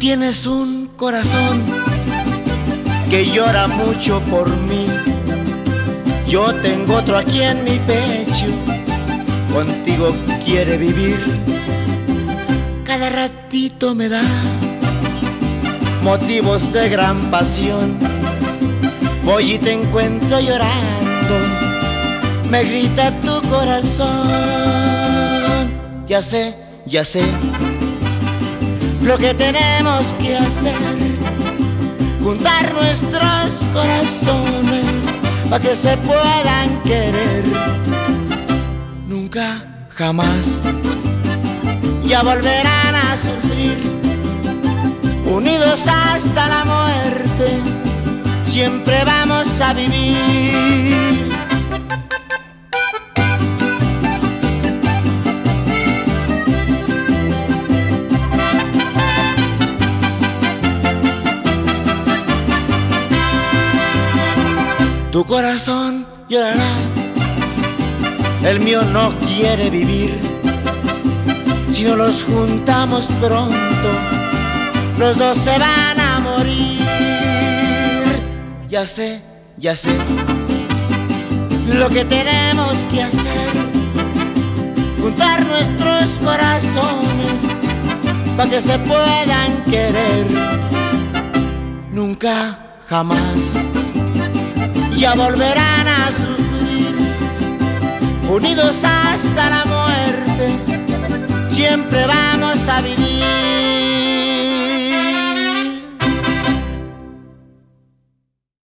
tienes un corazón que llora mucho por mí. Yo tengo otro aquí en mi pecho, contigo quiere vivir. Cada ratito me da motivos de gran pasión. Voy y te encuentro llorando, me grita tu corazón. Ya sé lo que tenemos que hacer, juntar nuestros corazones para que se puedan querer. Nunca, jamás, ya volverán a sufrir, unidos hasta la muerte, siempre vamos a vivir. Tu corazón llorará, el mío no quiere vivir. Si no los juntamos pronto, los dos se van a morir. Ya sé lo que tenemos que hacer, juntar nuestros corazones para que se puedan querer. Nunca, jamás, ya volverán a sufrir, unidos hasta la muerte, siempre vamos a vivir.